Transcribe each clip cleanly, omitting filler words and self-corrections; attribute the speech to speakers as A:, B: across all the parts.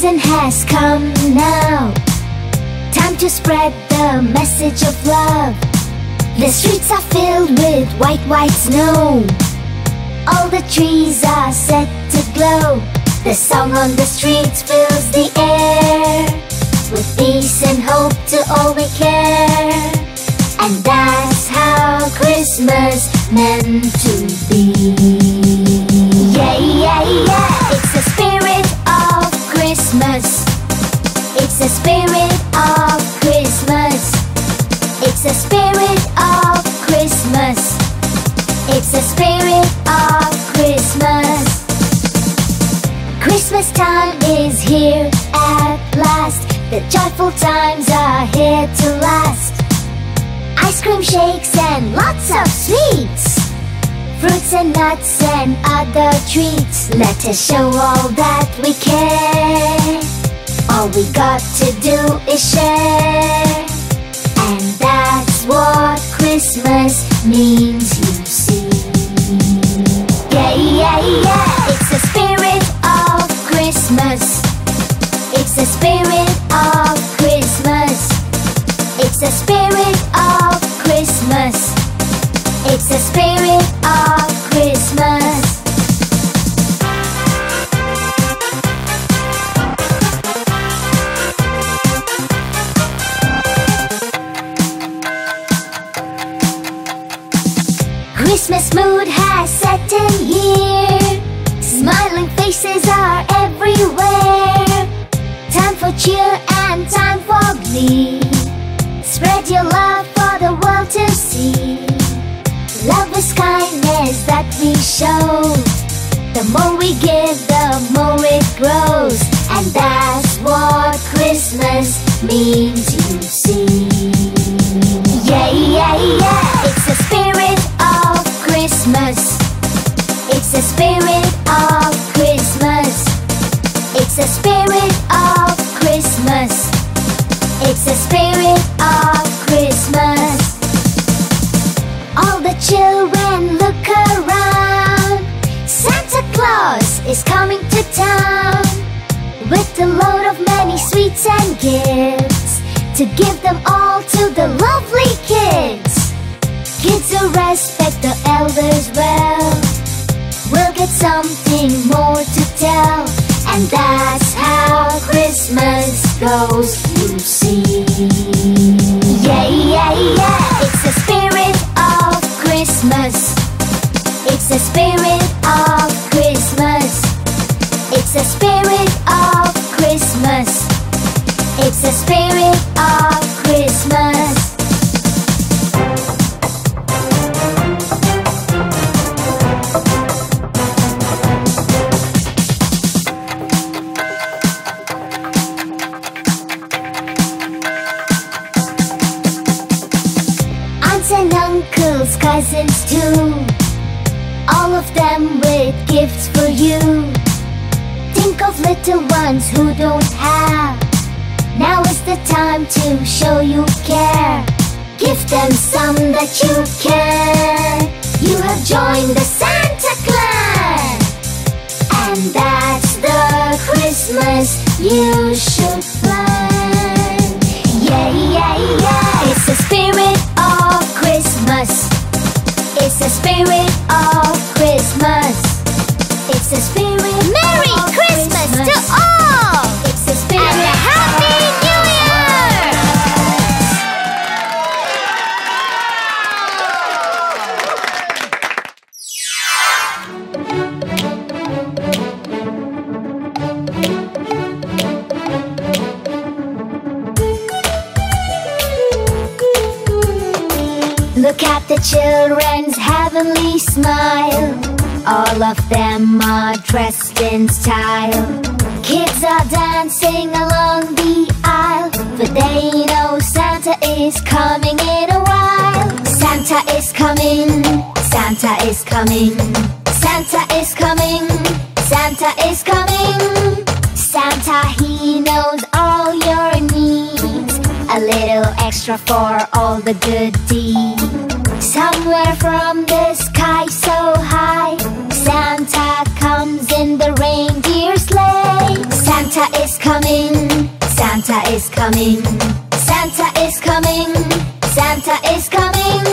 A: season has come now. Time to spread the message of love. The streets are filled with white, white snow. All the trees are set to glow. The song on the streets fills the air with peace and hope to all we care. And that's how Christmas meant to be. Yeah, yeah, yeah. It's the spirit of Christmas. It's the spirit of Christmas. It's the spirit of Christmas. It's the spirit of Christmas. Christmas time is here at last. The joyful times are here to last. Ice cream shakes and lots of sweets, fruits and nuts and other treats. Let us show all that we care. All we got to do is share. And that's what Christmas means, you see. Yeah, yeah, yeah. It's the spirit of Christmas. It's the spirit of Christmas. It's the spirit of Christmas. It's the spirit of Christmas. Christmas mood has set in here. Smiling faces are everywhere. Time for cheer and time for glee. Spread your love for the world to see. Love is kindness that we show. The more we give, the more it grows. And that's what Christmas means, you see. Yeah, yeah, yeah. It's the spirit of Christmas. It's the spirit of Christmas. It's the spirit of Christmas. It's the spirit of Christmas. All the children look around. Santa Claus is coming to town with a load of many sweets and gifts to give them all to the lovely kids. Kids who respect the elders well will get something more to tell. And that's how Christmas goes, you see. Yeah, yeah, yeah. It's the spirit of Christmas. It's the spirit of Christmas. It's the spirit of Christmas. It's the spirit of Christmas. And uncles, cousins too, all of them with gifts for you. Think of little ones who don't have. Now is the time to show you care. Give them some that you can. You have joined the Santa Clan. And that's the Christmas you should plan. Yeah, yeah, yeah. It's the spirit of Christmas. It's the spirit of Christmas. It's the spirit.
B: Merry
A: of
B: Christmas to
A: Christmas.
B: all!
A: It's the spirit.
B: And a Happy New Year!
A: Look at the children's heavenly smile. All of them are dressed in style. Kids are dancing along the aisle, for they know Santa is coming in a while. Santa is coming, Santa is coming, Santa is coming, Santa is coming. Santa, he knows all your needs. A little extra for all the good deeds. Somewhere from the sky so high, Santa comes in the reindeer sleigh. Santa Santa is coming, Santa is coming, Santa is coming, Santa is coming.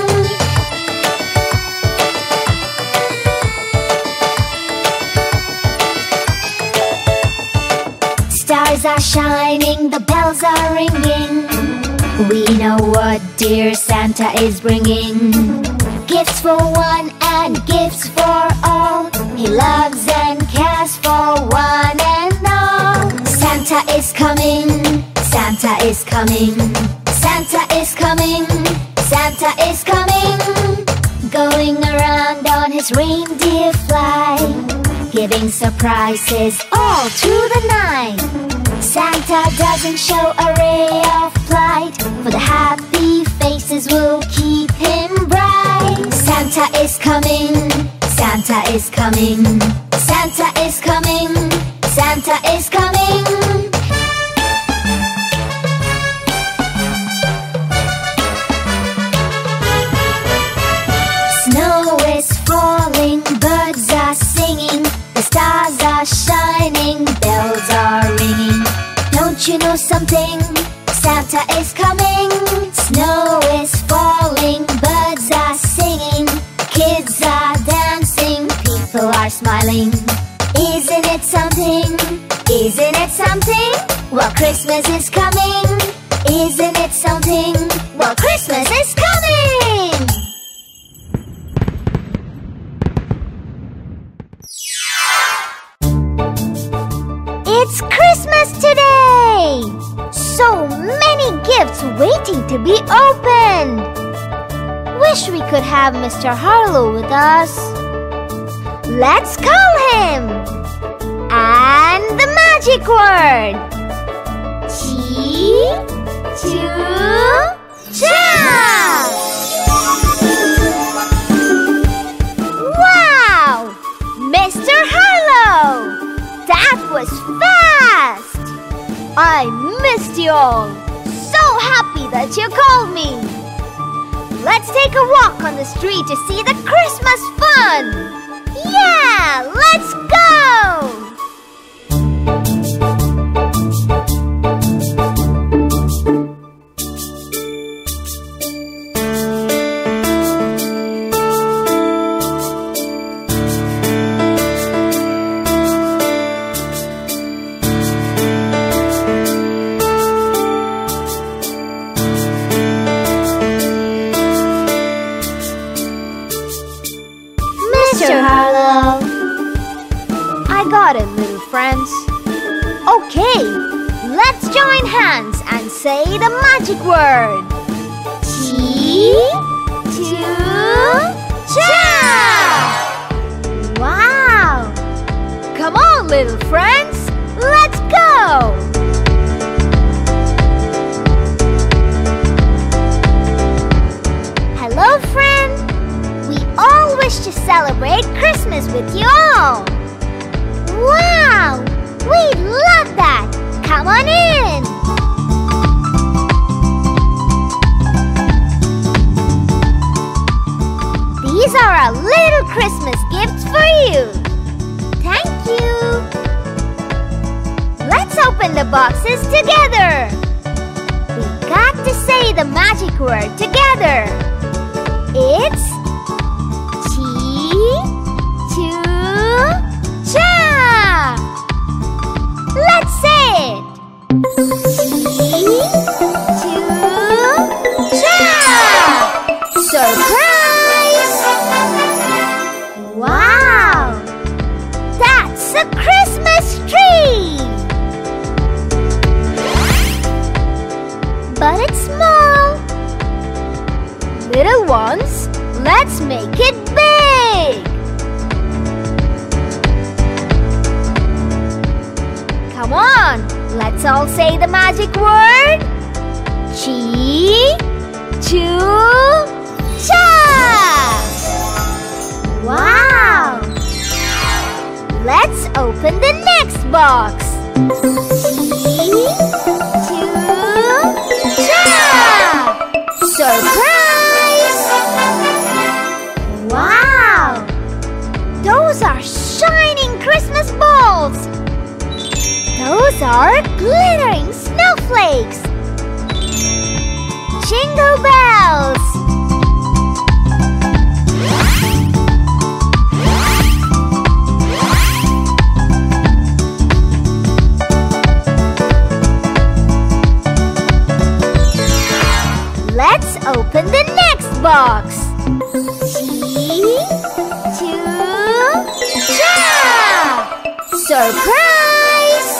A: Stars are shining, the bells are ringing. We know what dear Santa is bringing. Gifts for one and gifts for all. He loves and cares for one and all. Santa is coming, Santa is coming, Santa is coming, Santa is coming. Going around on his reindeer flight, giving surprises all through the night. Santa doesn't show a ray of light, for the happy faces will keep him bright. Santa is coming, Santa is coming, Santa is coming, Santa is coming. Snow is falling, birds are singing, the stars are shining, bells are ringing. Don't you know something? Santa is coming. Snow is falling, birds are singing, kids are dancing, people are smiling. Isn't it something? Isn't it something? Well, Christmas is coming. Isn't it something? Well, Christmas is coming. It's Christmas today! So many gifts waiting to be opened! Wish we could have Mr. Harlow with us. Let's call him! And the magic word! Cha! Wow! Mr. Harlow! That was fast! I missed you all. So happy that you called me. Let's take a walk on the street to see the Christmas fun. Yeah, let's go! Mr. Harlow. I got it, little friends. Okay, let's join hands and say the magic word. Cha! Wow! Come on, little friends, let's go! Hello, friend. We all wish to celebrate Christmas with you all. Wow! We love that! Come on in! These are our little Christmas gifts for you. Thank you. Let's open the boxes together. We got to say the magic word together. It's Cha! Let's say it! Cha! Surprise! Wow! That's a Christmas tree! But it's small. Little ones, let's make it big! Come on, let's all say the magic word. Cha! Wow! Let's open the next box. Cha! Surprise! Wow! Those are shining Christmas balls. Those are Cha! Surprise!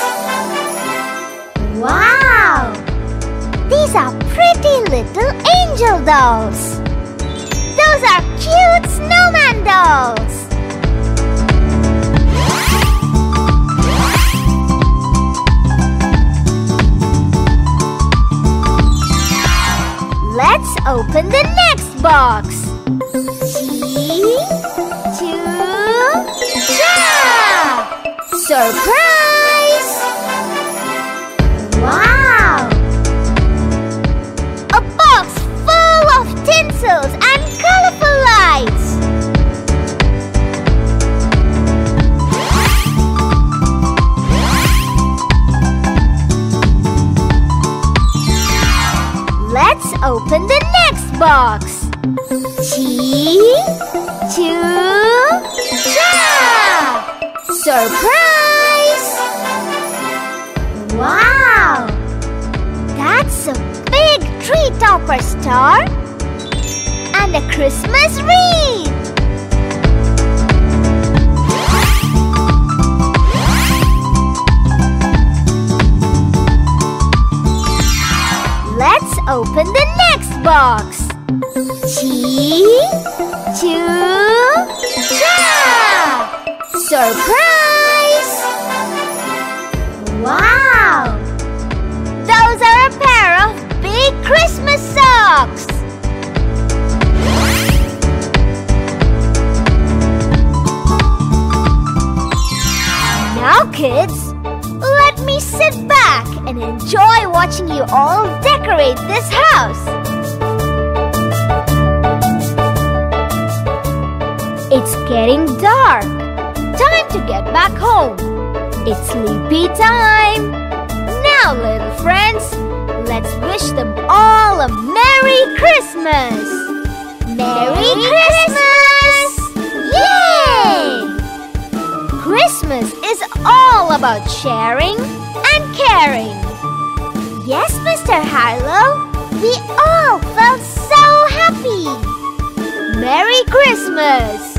A: Wow! These are pretty little angel dolls. Those are cute snowman dolls. Let's open the next box. Cha! Surprise! Wow! A box full of tinsels and colorful lights. Let's open the next box. Cha! Surprise! Wow! That's a big tree topper star and a Christmas wreath. Let's open the next box. Cha! Surprise! Wow! Those are a pair of big Christmas socks. Now, kids, let me sit back and enjoy watching you all decorate this house. It's getting dark. Time to get back home. It's sleepy time. Now, little friends, let's wish them all a Merry Christmas. Merry Christmas! Yay! Christmas is all about sharing and caring. Yes, Mr. Harlow, we all felt so happy. Merry Christmas!